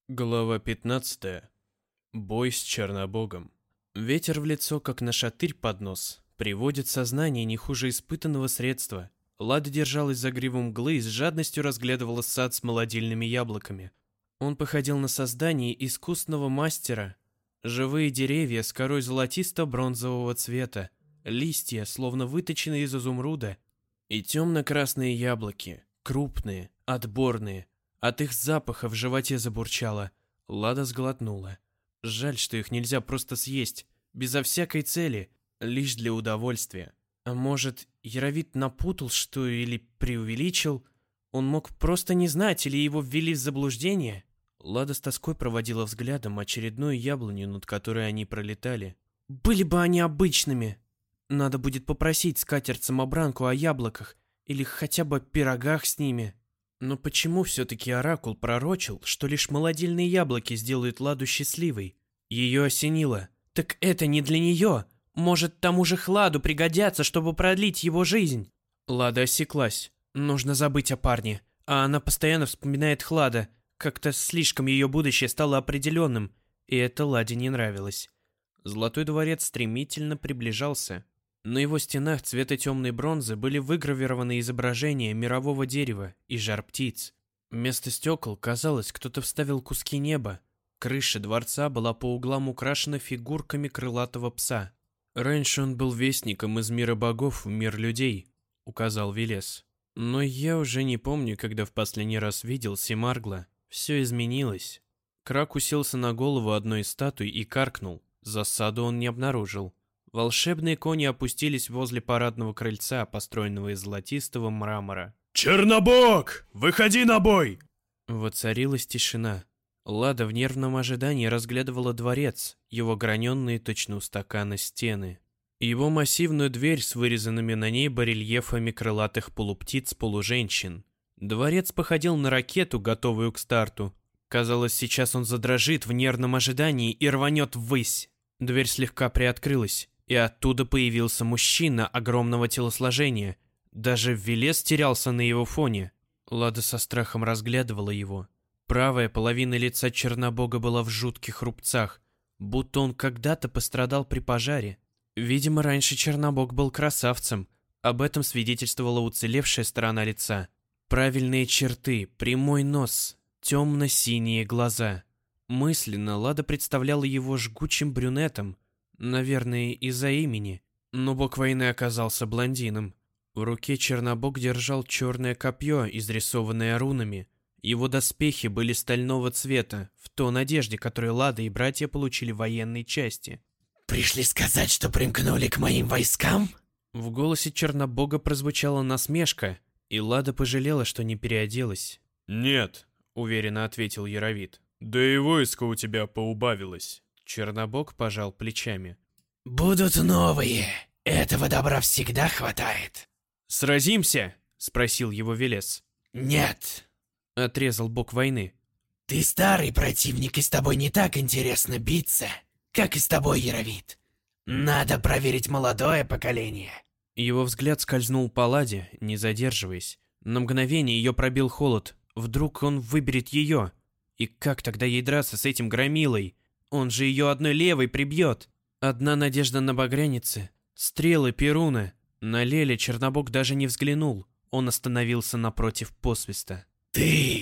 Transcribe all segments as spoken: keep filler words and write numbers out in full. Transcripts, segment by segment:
Глава пятнадцатая. Бой с Чернобогом. Ветер в лицо, как нашатырь под нос, приводит сознание не хуже испытанного средства. Лада держалась за гриву мглы и с жадностью разглядывала сад с молодильными яблоками. Он походил на создание искусного мастера. Живые деревья с корой золотисто-бронзового цвета, листья, словно выточенные из изумруда, и темно-красные яблоки, крупные, отборные. От их запаха в животе забурчало. Лада сглотнула. Жаль, что их нельзя просто съесть, безо всякой цели, лишь для удовольствия. А может, Яровит напутал что или преувеличил? Он мог просто не знать или его ввели в заблуждение? Лада с тоской проводила взглядом очередную яблоню, над которой они пролетали. Были бы они обычными. Надо будет попросить скатерть-самобранку о яблоках или хотя бы пирогах с ними. Но почему все-таки Оракул пророчил, что лишь молодильные яблоки сделают Ладу счастливой? Ее осенило. Так это не для нее. Может, тому же Хладу пригодятся, чтобы продлить его жизнь? Лада осеклась. Нужно забыть о парне. А она постоянно вспоминает Хлада. Как-то слишком ее будущее стало определенным. И это Ладе не нравилось. Золотой дворец стремительно приближался. На его стенах цвета темной бронзы были выгравированы изображения мирового дерева и жар-птиц. Вместо стекол, казалось, кто-то вставил куски неба. Крыша дворца была по углам украшена фигурками крылатого пса. «Раньше он был вестником из мира богов в мир людей», — указал Велес. «Но я уже не помню, когда в последний раз видел Семаргла. Все изменилось». Крак уселся на голову одной из статуй и каркнул. Засаду он не обнаружил. Волшебные кони опустились возле парадного крыльца, построенного из золотистого мрамора. «Чернобог! Выходи на бой!» Воцарилась тишина. Лада в нервном ожидании разглядывала дворец, его граненные точно у стакана стены. Его массивную дверь с вырезанными на ней барельефами крылатых полуптиц-полуженщин. Дворец походил на ракету, готовую к старту. Казалось, сейчас он задрожит в нервном ожидании и рванет ввысь. Дверь слегка приоткрылась, и оттуда появился мужчина огромного телосложения. Даже Велес терялся на его фоне. Лада со страхом разглядывала его. Правая половина лица Чернобога была в жутких рубцах, будто он когда-то пострадал при пожаре. Видимо, раньше Чернобог был красавцем. Об этом свидетельствовала уцелевшая сторона лица. Правильные черты, прямой нос, темно-синие глаза. Мысленно Лада представляла его жгучим брюнетом, наверное, из-за имени, но бог войны оказался блондином. В руке Чернобог держал черное копье, изрисованное рунами. Его доспехи были стального цвета, в тон одежде, которую Лада и братья получили в военной части. «Пришли сказать, что примкнули к моим войскам?» В голосе Чернобога прозвучала насмешка, и Лада пожалела, что не переоделась. «Нет», — уверенно ответил Яровит. «да и войско у тебя поубавилось». Чернобог пожал плечами. «Будут новые. Этого добра всегда хватает». «Сразимся?» — спросил его Велес. «Нет». — отрезал бог войны. «Ты старый противник, и с тобой не так интересно биться, как и с тобой, Яровит. Надо проверить молодое поколение». Его взгляд скользнул по Ладе, не задерживаясь. На мгновение ее пробил холод. Вдруг он выберет ее. И как тогда ей драться с этим громилой? Он же ее одной левой прибьет. Одна надежда на багрянице. Стрелы Перуна. На Леле Чернобог даже не взглянул. Он остановился напротив посвиста. «Ты!»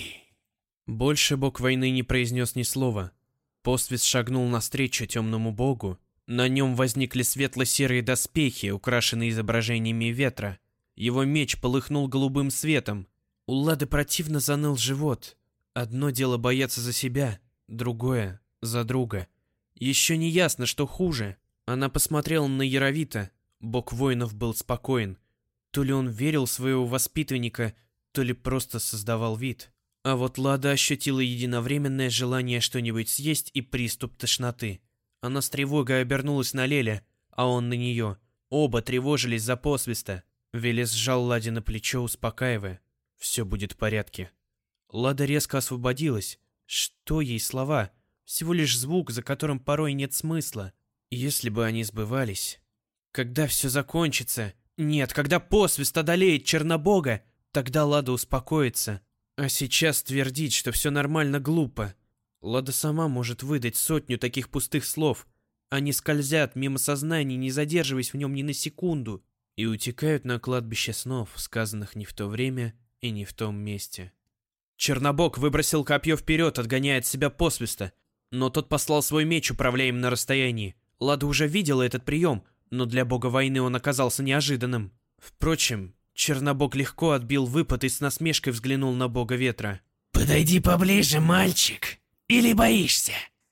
Больше бог войны не произнес ни слова. Посвист шагнул навстречу темному богу. На нем возникли светло-серые доспехи, украшенные изображениями ветра. Его меч полыхнул голубым светом. У Лады противно заныл живот. Одно дело бояться за себя, другое — за друга. Еще не ясно, что хуже. Она посмотрела на Яровита. Бог воинов был спокоен. То ли он верил в своего воспитанника, то ли просто создавал вид. А вот Лада ощутила единовременное желание что-нибудь съесть и приступ тошноты. Она с тревогой обернулась на Леля, а он на нее. Оба тревожились за посвиста. Велес сжал Ладе на плечо, успокаивая. «Все будет в порядке». Лада резко освободилась. Что ей слова? Всего лишь звук, за которым порой нет смысла. Если бы они сбывались. Когда все закончится? Нет, когда посвист одолеет Чернобога, тогда Лада успокоится. А сейчас твердить, что все нормально, глупо. Лада сама может выдать сотню таких пустых слов. Они скользят мимо сознания, не задерживаясь в нем ни на секунду, и утекают на кладбище снов, сказанных не в то время и не в том месте. Чернобог выбросил копье вперед, отгоняя от себя посвиста, но тот послал свой меч, управляя им на расстоянии. Лада уже видела этот прием, но для бога войны он оказался неожиданным. Впрочем, Чернобог легко отбил выпад и с насмешкой взглянул на бога ветра. «Подойди поближе, мальчик, или боишься?»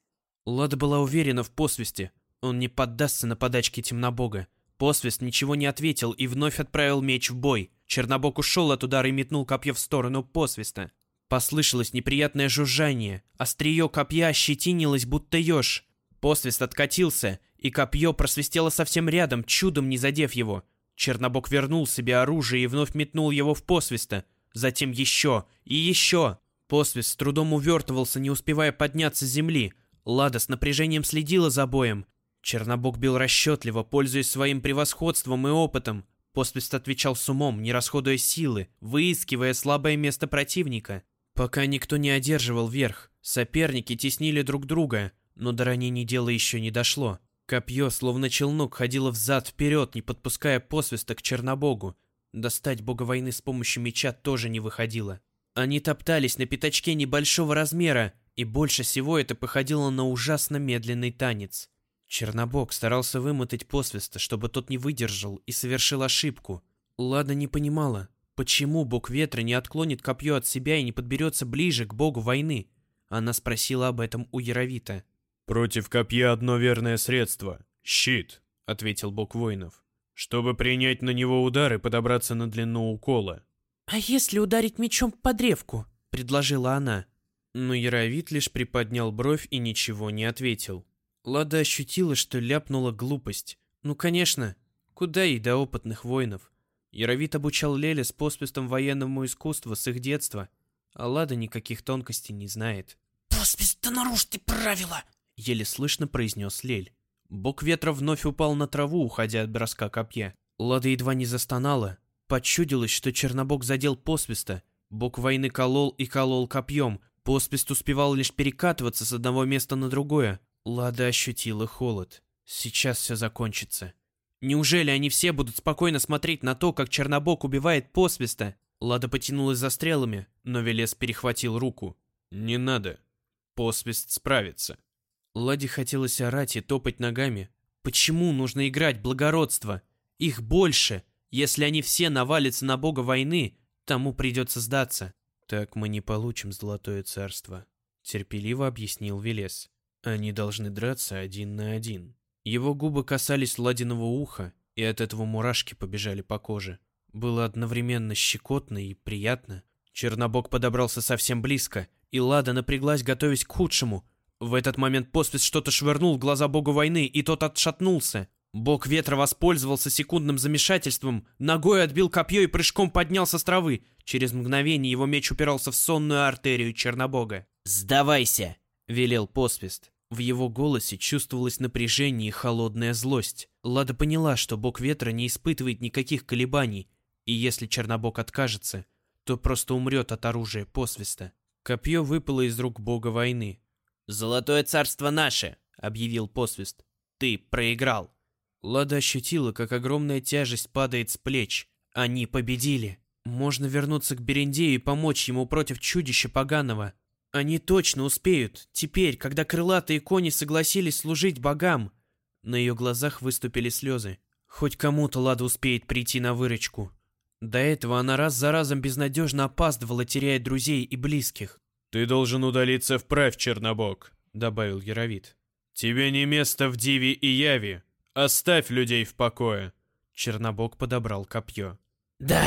Лада была уверена в посвисте. Он не поддастся на подачки темнобога. Посвист ничего не ответил и вновь отправил меч в бой. Чернобог ушел от удара и метнул копье в сторону посвиста. Послышалось неприятное жужжание. Острие копья ощетинилось, будто еж. Посвист откатился, и копье просвистело совсем рядом, чудом не задев его. Чернобог вернул себе оружие и вновь метнул его в посвиста. Затем еще и еще. Посвист с трудом увертывался, не успевая подняться с земли. Лада с напряжением следила за боем. Чернобог бил расчетливо, пользуясь своим превосходством и опытом. Посвист отвечал с умом, не расходуя силы, выискивая слабое место противника. Пока никто не одерживал верх, соперники теснили друг друга, но до ранений дело еще не дошло. Копье, словно челнок, ходило взад-вперед, не подпуская посвиста к Чернобогу. Достать бога войны с помощью меча тоже не выходило. Они топтались на пятачке небольшого размера, и больше всего это походило на ужасно медленный танец. Чернобог старался вымотать посвиста, чтобы тот не выдержал и совершил ошибку. Лада не понимала, почему бог ветра не отклонит копье от себя и не подберется ближе к богу войны. Она спросила об этом у Яровита. «Против копья одно верное средство — щит», — ответил бог воинов, «чтобы принять на него удар и подобраться на длину укола». «А если ударить мечом по древку?» — предложила она. Но Яровит лишь приподнял бровь и ничего не ответил. Лада ощутила, что ляпнула глупость. Ну, конечно, куда ей до опытных воинов? Яровит обучал Леля с посвистом военному искусству с их детства, а Лада никаких тонкостей не знает. «Посвист, да нарушь ты правила!» — еле слышно произнес Лель. Бог ветра вновь упал на траву, уходя от броска копья. Лада едва не застонала. Почудилось, что Чернобог задел посвиста. Бог войны колол и колол копьем. Посвист успевал лишь перекатываться с одного места на другое. Лада ощутила холод. Сейчас все закончится. Неужели они все будут спокойно смотреть на то, как Чернобог убивает посвиста? Лада потянулась за стрелами, но Велес перехватил руку. «Не надо. Посвист справится». Ладе хотелось орать и топать ногами. Почему нужно играть благородство? Их больше. Если они все навалятся на бога войны, тому придется сдаться. «Так мы не получим золотое царство», — терпеливо объяснил Велес. «Они должны драться один на один». Его губы касались Ладиного уха, и от этого мурашки побежали по коже. Было одновременно щекотно и приятно. Чернобог подобрался совсем близко, и Лада напряглась, готовясь к худшему. В этот момент посвист что-то швырнул в глаза богу войны, и тот отшатнулся. Бог ветра воспользовался секундным замешательством, ногой отбил копье и прыжком поднялся с травы. Через мгновение его меч упирался в сонную артерию Чернобога. «Сдавайся!» — велел посвист. В его голосе чувствовалось напряжение и холодная злость. Лада поняла, что бог ветра не испытывает никаких колебаний, и если Чернобог откажется, то просто умрет от оружия посвиста. Копье выпало из рук бога войны. «Золотое царство наше!» — объявил посвист. «Ты проиграл!» Лада ощутила, как огромная тяжесть падает с плеч. Они победили. Можно вернуться к Берендею и помочь ему против чудища поганого. Они точно успеют, теперь, когда крылатые кони согласились служить богам. На ее глазах выступили слезы. Хоть кому-то Лада успеет прийти на выручку. До этого она раз за разом безнадежно опаздывала, теряя друзей и близких. «Ты должен удалиться вправь, Чернобог», — добавил Яровит. «Тебе не место в Диве и Яве. Оставь людей в покое». Чернобог подобрал копье. «Да,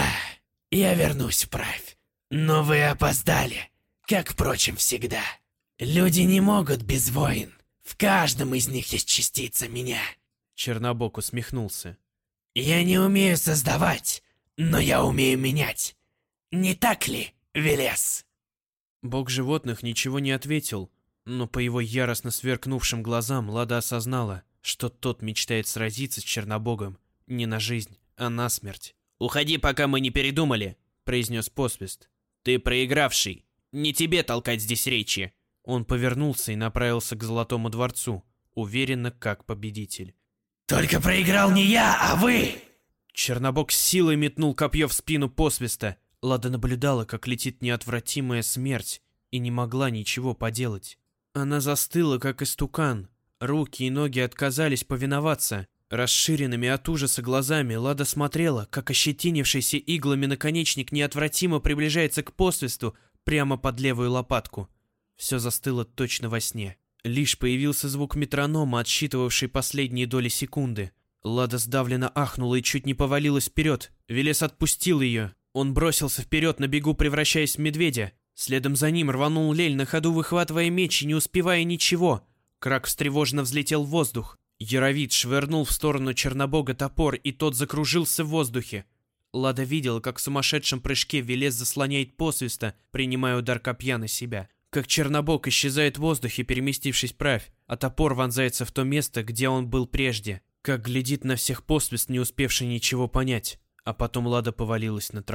я вернусь вправь, но вы опоздали. Как, впрочем, всегда. Люди не могут без войн. В каждом из них есть частица меня». Чернобог усмехнулся. «Я не умею создавать, но я умею менять. Не так ли, Велес?» Бог животных ничего не ответил, но по его яростно сверкнувшим глазам Лада осознала, что тот мечтает сразиться с Чернобогом не на жизнь, а на смерть. «Уходи, пока мы не передумали», — произнес посвист. «Ты проигравший. Не тебе толкать здесь речи». Он повернулся и направился к Золотому дворцу, уверенно, как победитель. «Только проиграл не я, а вы!» Чернобог с силой метнул копье в спину посвиста. Лада наблюдала, как летит неотвратимая смерть, и не могла ничего поделать. Она застыла, как истукан. Руки и ноги отказались повиноваться. Расширенными от ужаса глазами Лада смотрела, как ощетинившийся иглами наконечник неотвратимо приближается к посвисту прямо под левую лопатку. Все застыло точно во сне. Лишь появился звук метронома, отсчитывавший последние доли секунды. Лада сдавленно ахнула и чуть не повалилась вперед. Велес отпустил ее. Он бросился вперед на бегу, превращаясь в медведя. Следом за ним рванул Лель, на ходу выхватывая меч и не успевая ничего. Крак встревоженно взлетел в воздух. Яровид швырнул в сторону Чернобога топор, и тот закружился в воздухе. Лада видела, как в сумасшедшем прыжке Велес заслоняет посвиста, принимая удар копья на себя. Как Чернобог исчезает в воздухе, переместившись вправь, а топор вонзается в то место, где он был прежде. Как глядит на всех посвист, не успевший ничего понять. А потом Лада повалилась на траву.